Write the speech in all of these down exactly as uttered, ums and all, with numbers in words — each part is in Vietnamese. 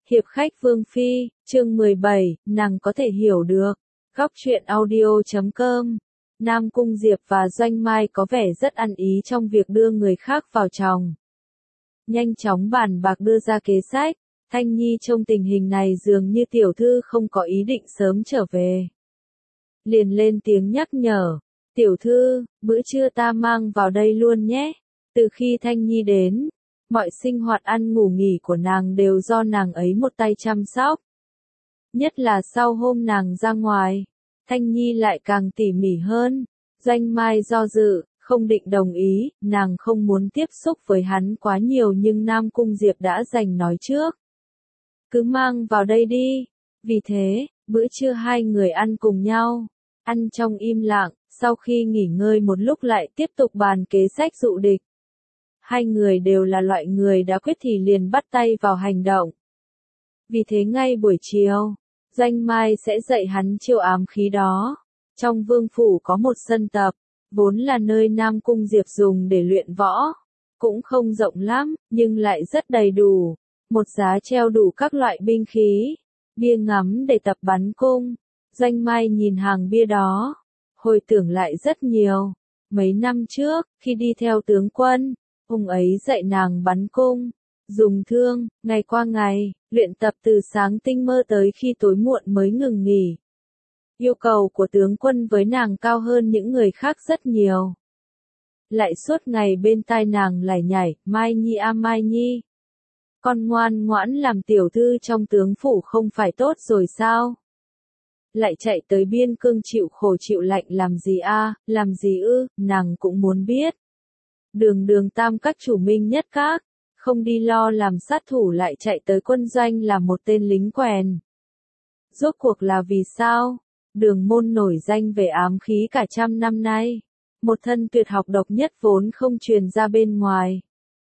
Hiệp khách Vương Phi, chương mười bảy, nàng có thể hiểu được. Góc truyện audio chấm com. Nam Cung Diệp và Doanh Mai có vẻ rất ăn ý trong việc đưa người khác vào chồng. Nhanh chóng bàn bạc đưa ra kế sách, Thanh Nhi trong tình hình này dường như tiểu thư không có ý định sớm trở về. Liền lên tiếng nhắc nhở, tiểu thư, bữa trưa ta mang vào đây luôn nhé. Từ khi Thanh Nhi đến, mọi sinh hoạt ăn ngủ nghỉ của nàng đều do nàng ấy một tay chăm sóc. Nhất là sau hôm nàng ra ngoài, Thanh Nhi lại càng tỉ mỉ hơn. Doanh Mai do dự, không định đồng ý, nàng không muốn tiếp xúc với hắn quá nhiều nhưng Nam Cung Diệp đã giành nói trước. Cứ mang vào đây đi. Vì thế, bữa trưa hai người ăn cùng nhau, ăn trong im lặng, sau khi nghỉ ngơi một lúc lại tiếp tục bàn kế sách dụ địch. Hai người đều là loại người đã quyết thì liền bắt tay vào hành động. Vì thế ngay buổi chiều, Doanh Mai sẽ dạy hắn chiêu ám khí đó. Trong vương phủ có một sân tập, vốn là nơi Nam Cung Diệp dùng để luyện võ. Cũng không rộng lắm, nhưng lại rất đầy đủ. Một giá treo đủ các loại binh khí, bia ngắm để tập bắn cung. Doanh Mai nhìn hàng bia đó, hồi tưởng lại rất nhiều. Mấy năm trước, khi đi theo tướng quân, ông ấy dạy nàng bắn cung, dùng thương, ngày qua ngày, luyện tập từ sáng tinh mơ tới khi tối muộn mới ngừng nghỉ. Yêu cầu của tướng quân với nàng cao hơn những người khác rất nhiều. Lại suốt ngày bên tai nàng lải nhải, Mai Nhi a Mai Nhi. Con ngoan ngoãn làm tiểu thư trong tướng phủ không phải tốt rồi sao? Lại chạy tới biên cương chịu khổ chịu lạnh làm gì a, làm gì ư, nàng cũng muốn biết. Đường đường tam các chủ minh nhất các, không đi lo làm sát thủ lại chạy tới quân doanh làm một tên lính quèn. Rốt cuộc là vì sao? Đường môn nổi danh về ám khí cả trăm năm nay. Một thân tuyệt học độc nhất vốn không truyền ra bên ngoài.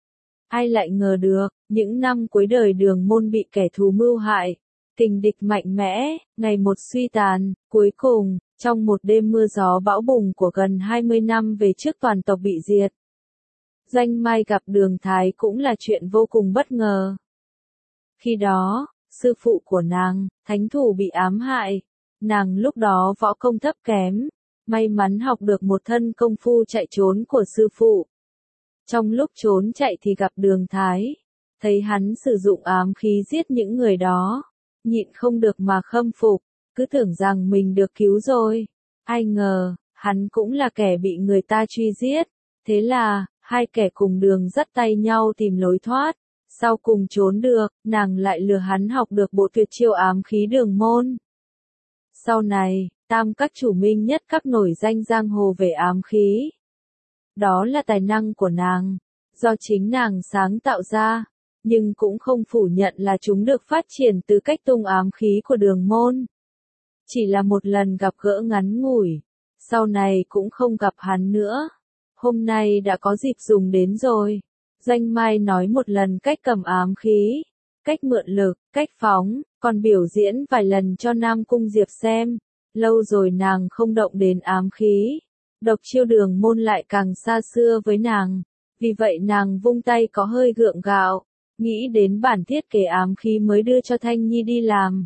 Ai lại ngờ được, những năm cuối đời đường môn bị kẻ thù mưu hại. Kình địch mạnh mẽ, ngày một suy tàn, cuối cùng, trong một đêm mưa gió bão bùng của gần hai mươi năm về trước toàn tộc bị diệt. Doanh Mai gặp Đường Thái cũng là chuyện vô cùng bất ngờ. Khi đó, sư phụ của nàng, thánh thủ bị ám hại. Nàng lúc đó võ công thấp kém, may mắn học được một thân công phu chạy trốn của sư phụ. Trong lúc trốn chạy thì gặp Đường Thái, thấy hắn sử dụng ám khí giết những người đó, nhịn không được mà khâm phục, cứ tưởng rằng mình được cứu rồi. Ai ngờ, hắn cũng là kẻ bị người ta truy giết. Thế là, hai kẻ cùng đường dắt tay nhau tìm lối thoát. Sau cùng trốn được, nàng lại lừa hắn học được bộ tuyệt chiêu ám khí đường môn. Sau này, tam các chủ minh nhất các nổi danh giang hồ về ám khí. Đó là tài năng của nàng, do chính nàng sáng tạo ra, nhưng cũng không phủ nhận là chúng được phát triển từ cách tung ám khí của đường môn. Chỉ là một lần gặp gỡ ngắn ngủi, sau này cũng không gặp hắn nữa. Hôm nay đã có dịp dùng đến rồi. Doanh Mai nói một lần cách cầm ám khí, cách mượn lực, cách phóng, còn biểu diễn vài lần cho Nam Cung Diệp xem. Lâu rồi nàng không động đến ám khí. Độc chiêu đường môn lại càng xa xưa với nàng. Vì vậy nàng vung tay có hơi gượng gạo, nghĩ đến bản thiết kế ám khí mới đưa cho Thanh Nhi đi làm.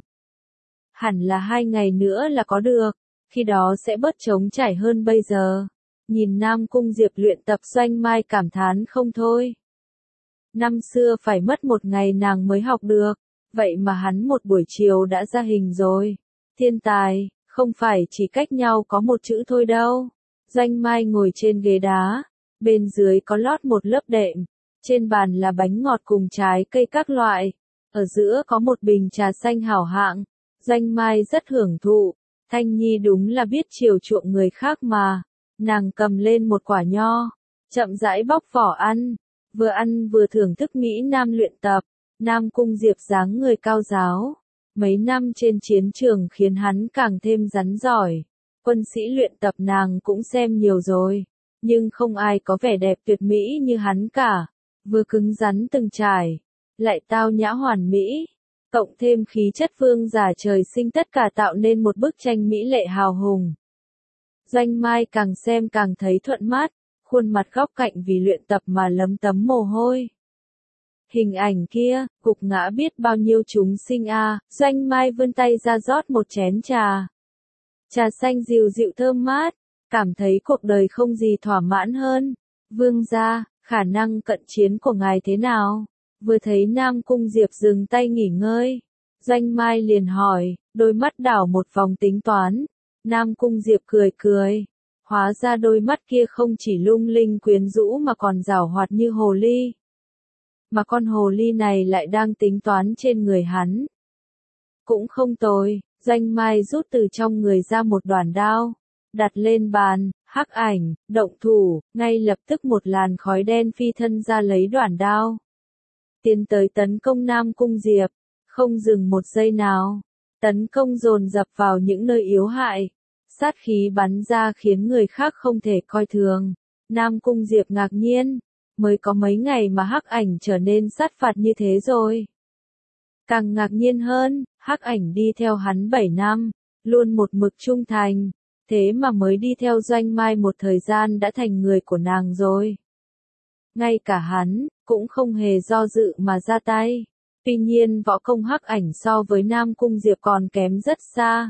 Hẳn là hai ngày nữa là có được, khi đó sẽ bớt trống trải hơn bây giờ. Nhìn Nam Cung Diệp luyện tập Doanh Mai cảm thán không thôi. Năm xưa phải mất một ngày nàng mới học được, vậy mà hắn một buổi chiều đã ra hình rồi. Thiên tài, không phải chỉ cách nhau có một chữ thôi đâu. Doanh Mai ngồi trên ghế đá, bên dưới có lót một lớp đệm, trên bàn là bánh ngọt cùng trái cây các loại, ở giữa có một bình trà xanh hảo hạng. Doanh Mai rất hưởng thụ, Thanh Nhi đúng là biết chiều chuộng người khác mà. Nàng cầm lên một quả nho, chậm rãi bóc vỏ ăn, vừa ăn vừa thưởng thức Mỹ Nam luyện tập. Nam Cung Diệp dáng người cao giáo, mấy năm trên chiến trường khiến hắn càng thêm rắn giỏi. Quân sĩ luyện tập nàng cũng xem nhiều rồi, nhưng không ai có vẻ đẹp tuyệt mỹ như hắn cả. Vừa cứng rắn từng trải, lại tao nhã hoàn mỹ, cộng thêm khí chất vương giả trời sinh, tất cả tạo nên một bức tranh mỹ lệ hào hùng. Doanh Mai càng xem càng thấy thuận mắt, khuôn mặt góc cạnh vì luyện tập mà lấm tấm mồ hôi. Hình ảnh kia, gục ngã biết bao nhiêu chúng sinh a. Doanh Mai vươn tay ra rót một chén trà. Trà xanh dịu dịu thơm mát, cảm thấy cuộc đời không gì thỏa mãn hơn. Vương gia, khả năng cận chiến của ngài thế nào? Vừa thấy Nam Cung Diệp dừng tay nghỉ ngơi, Doanh Mai liền hỏi, đôi mắt đảo một vòng tính toán. Nam Cung Diệp cười cười, hóa ra đôi mắt kia không chỉ lung linh quyến rũ mà còn giảo hoạt như hồ ly. Mà con hồ ly này lại đang tính toán trên người hắn. Cũng không tồi, Doanh Mai rút từ trong người ra một đoàn đao, đặt lên bàn, hắc ảnh, động thủ, ngay lập tức một làn khói đen phi thân ra lấy đoàn đao. Tiến tới tấn công Nam Cung Diệp, không dừng một giây nào, tấn công dồn dập vào những nơi yếu hại, sát khí bắn ra khiến người khác không thể coi thường. Nam Cung Diệp ngạc nhiên, mới có mấy ngày mà hắc ảnh trở nên sát phạt như thế rồi. Càng ngạc nhiên hơn, hắc ảnh đi theo hắn bảy năm, luôn một mực trung thành, thế mà mới đi theo Doanh Mai một thời gian đã thành người của nàng rồi. Ngay cả hắn, cũng không hề do dự mà ra tay. Tuy nhiên võ công hắc ảnh so với Nam Cung Diệp còn kém rất xa.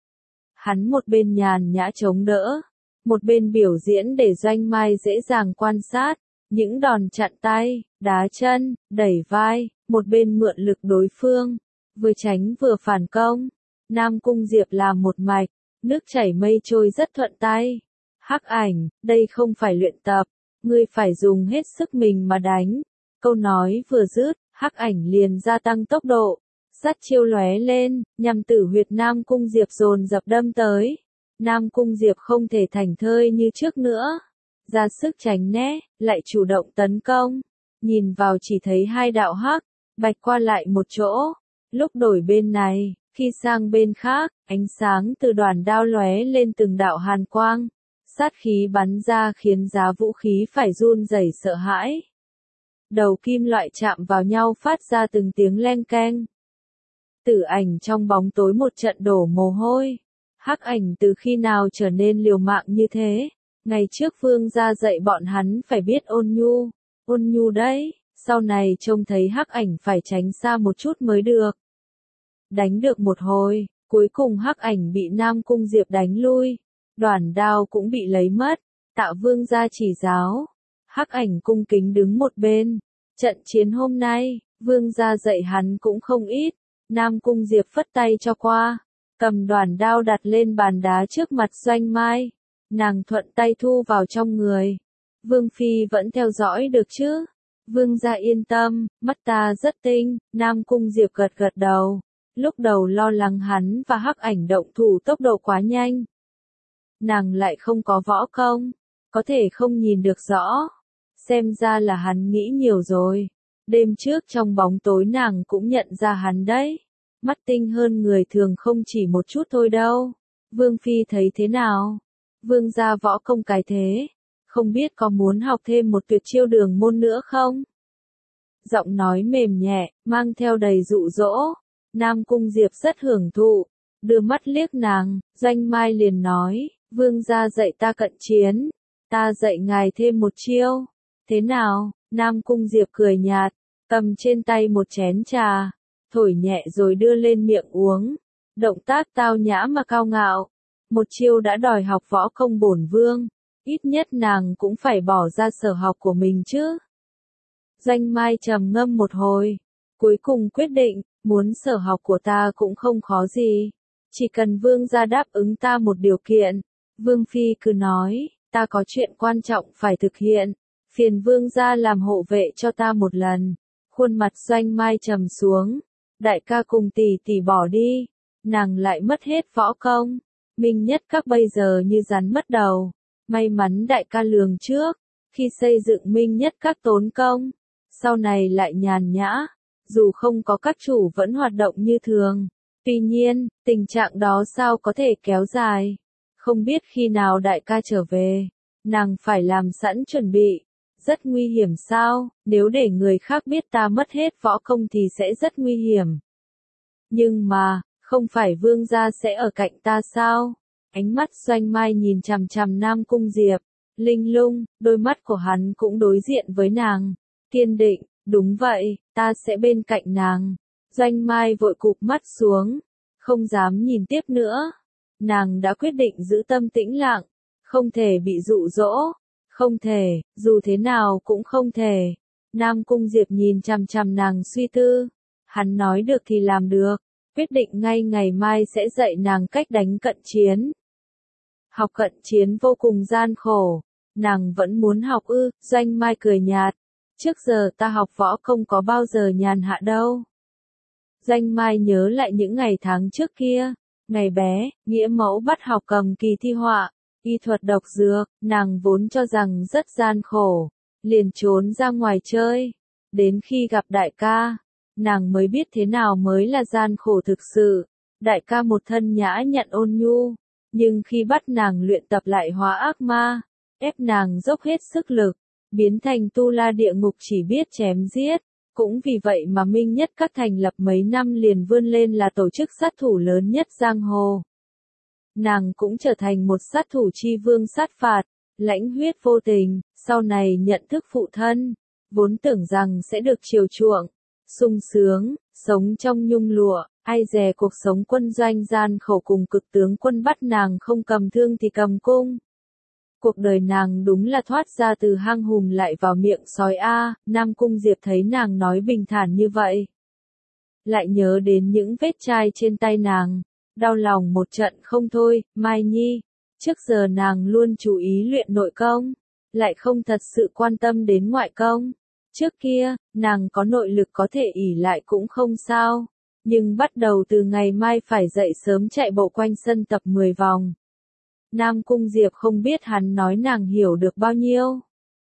Hắn một bên nhàn nhã chống đỡ, một bên biểu diễn để Doanh Mai dễ dàng quan sát, những đòn chặn tay, đá chân, đẩy vai, một bên mượn lực đối phương, vừa tránh vừa phản công. Nam Cung Diệp làm một mạch, nước chảy mây trôi rất thuận tay. Hắc ảnh, đây không phải luyện tập, ngươi phải dùng hết sức mình mà đánh. Câu nói vừa dứt, hắc ảnh liền gia tăng tốc độ, sát chiêu lóe lên, nhằm tử huyệt Nam Cung Diệp dồn dập đâm tới. Nam Cung Diệp không thể thảnh thơi như trước nữa, ra sức tránh né, lại chủ động tấn công. Nhìn vào chỉ thấy hai đạo hắc bạch qua lại một chỗ, lúc đổi bên này, khi sang bên khác, ánh sáng từ đoàn đao lóe lên từng đạo hàn quang, sát khí bắn ra khiến giá vũ khí phải run rẩy sợ hãi. Đầu kim loại chạm vào nhau phát ra từng tiếng leng keng. Tử ảnh trong bóng tối một trận đổ mồ hôi. Hắc ảnh từ khi nào trở nên liều mạng như thế? Ngày trước Vương gia dạy bọn hắn phải biết ôn nhu, ôn nhu đấy, sau này trông thấy hắc ảnh phải tránh xa một chút mới được. Đánh được một hồi, cuối cùng hắc ảnh bị Nam Cung Diệp đánh lui, đoàn đao cũng bị lấy mất, tạ Vương gia chỉ giáo. Hắc ảnh cung kính đứng một bên, trận chiến hôm nay, Vương gia dạy hắn cũng không ít. Nam Cung Diệp phất tay cho qua, cầm đoàn đao đặt lên bàn đá trước mặt Doanh Mai, nàng thuận tay thu vào trong người. Vương Phi vẫn theo dõi được chứ? Vương gia yên tâm, mắt ta rất tinh. Nam Cung Diệp gật gật đầu, lúc đầu lo lắng hắn và hắc ảnh động thủ tốc độ quá nhanh. Nàng lại không có võ công, có thể không nhìn được rõ. Xem ra là hắn nghĩ nhiều rồi. Đêm trước trong bóng tối nàng cũng nhận ra hắn đấy. Mắt tinh hơn người thường không chỉ một chút thôi đâu. Vương Phi thấy thế nào? Vương gia võ công cái thế, không biết có muốn học thêm một tuyệt chiêu đường môn nữa không? Giọng nói mềm nhẹ, mang theo đầy dụ dỗ. Nam Cung Diệp rất hưởng thụ, đưa mắt liếc nàng. Doanh Mai liền nói, Vương gia dạy ta cận chiến, ta dạy ngài thêm một chiêu. Thế nào? Nam Cung Diệp cười nhạt, cầm trên tay một chén trà, thổi nhẹ rồi đưa lên miệng uống. Động tác tao nhã mà cao ngạo. Một chiêu đã đòi học võ công bổn vương, ít nhất nàng cũng phải bỏ ra sở học của mình chứ. Doanh Mai trầm ngâm một hồi, cuối cùng quyết định, muốn sở học của ta cũng không khó gì. Chỉ cần vương gia đáp ứng ta một điều kiện. Vương Phi cứ nói, ta có chuyện quan trọng phải thực hiện. Phiền vương gia làm hộ vệ cho ta một lần. Khuôn mặt Doanh Mai trầm xuống. Đại ca cùng tỷ tỷ bỏ đi. Nàng lại mất hết võ công. Minh Nhất Các bây giờ như rắn mất đầu. May mắn đại ca lường trước. Khi xây dựng Minh Nhất Các tốn công. Sau này lại nhàn nhã. Dù không có các chủ vẫn hoạt động như thường. Tuy nhiên, tình trạng đó sao có thể kéo dài. Không biết khi nào đại ca trở về. Nàng phải làm sẵn chuẩn bị. Rất nguy hiểm sao? Nếu để người khác biết ta mất hết võ công thì sẽ rất nguy hiểm. Nhưng mà, không phải vương gia sẽ ở cạnh ta sao? Ánh mắt Doanh Mai nhìn chằm chằm Nam Cung Diệp, linh lung, đôi mắt của hắn cũng đối diện với nàng, kiên định, Đúng vậy, ta sẽ bên cạnh nàng. Doanh Mai vội cụp mắt xuống, không dám nhìn tiếp nữa. Nàng đã quyết định giữ tâm tĩnh lặng, không thể bị dụ dỗ, không thể, dù thế nào cũng không thể. Nam Cung Diệp nhìn chằm chằm nàng suy tư, hắn nói được thì làm được, quyết định ngay ngày mai sẽ dạy nàng cách đánh cận chiến. Học cận chiến vô cùng gian khổ, nàng vẫn muốn học ư? Doanh Mai cười nhạt, trước giờ ta học võ không có bao giờ nhàn hạ đâu. Doanh Mai nhớ lại những ngày tháng trước kia, ngày bé, nghĩa mẫu bắt học cầm kỳ thi họa, y thuật độc dược, nàng vốn cho rằng rất gian khổ, liền trốn ra ngoài chơi. Đến khi gặp đại ca, nàng mới biết thế nào mới là gian khổ thực sự. Đại ca một thân nhã nhặn ôn nhu, nhưng khi bắt nàng luyện tập lại hóa ác ma, ép nàng dốc hết sức lực, biến thành tu la địa ngục chỉ biết chém giết. Cũng vì vậy mà Minh Nhất Các thành lập mấy năm liền vươn lên là tổ chức sát thủ lớn nhất giang hồ. Nàng cũng trở thành một sát thủ chi vương sát phạt, lãnh huyết vô tình, sau này nhận thức phụ thân, vốn tưởng rằng sẽ được chiều chuộng, sung sướng, sống trong nhung lụa, ai dè cuộc sống quân doanh gian khổ cùng cực tướng quân bắt nàng không cầm thương thì cầm cung. Cuộc đời nàng đúng là thoát ra từ hang hùm lại vào miệng sói a. Nam Cung Diệp thấy nàng nói bình thản như vậy, lại nhớ đến những vết chai trên tay nàng, đau lòng một trận không thôi. Mai Nhi, trước giờ nàng luôn chú ý luyện nội công, lại không thật sự quan tâm đến ngoại công. Trước kia, nàng có nội lực có thể ỷ lại cũng không sao, nhưng bắt đầu từ ngày mai phải dậy sớm chạy bộ quanh sân tập mười vòng. Nam Cung Diệp không biết hắn nói nàng hiểu được bao nhiêu.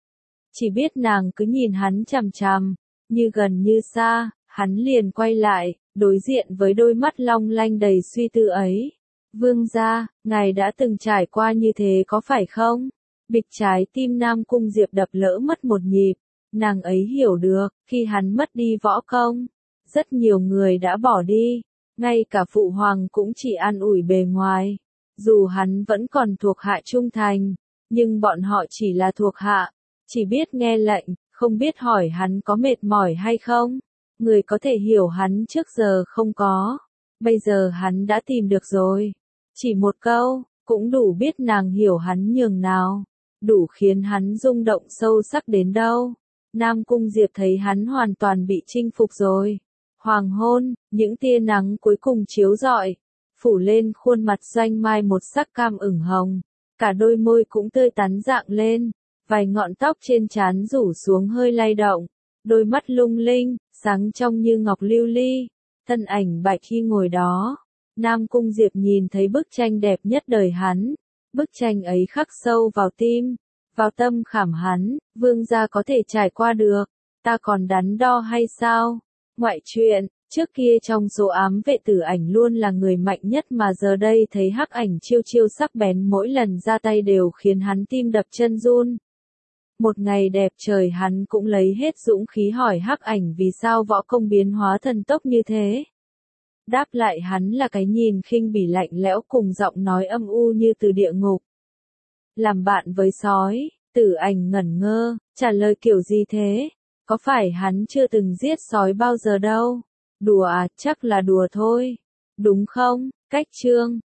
Chỉ biết nàng cứ nhìn hắn chằm chằm, như gần như xa, hắn liền quay lại, đối diện với đôi mắt long lanh đầy suy tư ấy. Vương gia, ngài đã từng trải qua như thế có phải không? Bịch trái tim Nam Cung Diệp đập lỡ mất một nhịp, nàng ấy hiểu được, khi hắn mất đi võ công, rất nhiều người đã bỏ đi, ngay cả phụ hoàng cũng chỉ an ủi bề ngoài. Dù hắn vẫn còn thuộc hạ trung thành, nhưng bọn họ chỉ là thuộc hạ, chỉ biết nghe lệnh, không biết hỏi hắn có mệt mỏi hay không. Người có thể hiểu hắn trước giờ không có, bây giờ hắn đã tìm được rồi. Chỉ một câu, cũng đủ biết nàng hiểu hắn nhường nào, đủ khiến hắn rung động sâu sắc đến đâu. Nam Cung Diệp thấy hắn hoàn toàn bị chinh phục rồi. Hoàng hôn, những tia nắng cuối cùng chiếu rọi, phủ lên khuôn mặt Doanh Mai một sắc cam ửng hồng, cả đôi môi cũng tươi tắn rạng lên, vài ngọn tóc trên trán rủ xuống hơi lay động, đôi mắt lung linh, sáng trong như ngọc lưu ly, thân ảnh bạch khi ngồi đó. Nam Cung Diệp nhìn thấy bức tranh đẹp nhất đời hắn, bức tranh ấy khắc sâu vào tim, vào tâm khảm hắn. Vương gia có thể trải qua được, ta còn đắn đo hay sao? Ngoại truyện, trước kia trong số ám vệ Tử Ảnh luôn là người mạnh nhất mà giờ đây thấy Hắc Ảnh chiêu chiêu sắc bén mỗi lần ra tay đều khiến hắn tim đập chân run. Một ngày đẹp trời hắn cũng lấy hết dũng khí hỏi Hắc Ảnh vì sao võ công biến hóa thần tốc như thế. Đáp lại hắn là cái nhìn khinh bỉ lạnh lẽo cùng giọng nói âm u như từ địa ngục. Làm bạn với sói, Tử Ảnh ngẩn ngơ, trả lời kiểu gì thế? Có phải hắn chưa từng giết sói bao giờ đâu? Đùa à, chắc là đùa thôi. Đúng không? Cách chương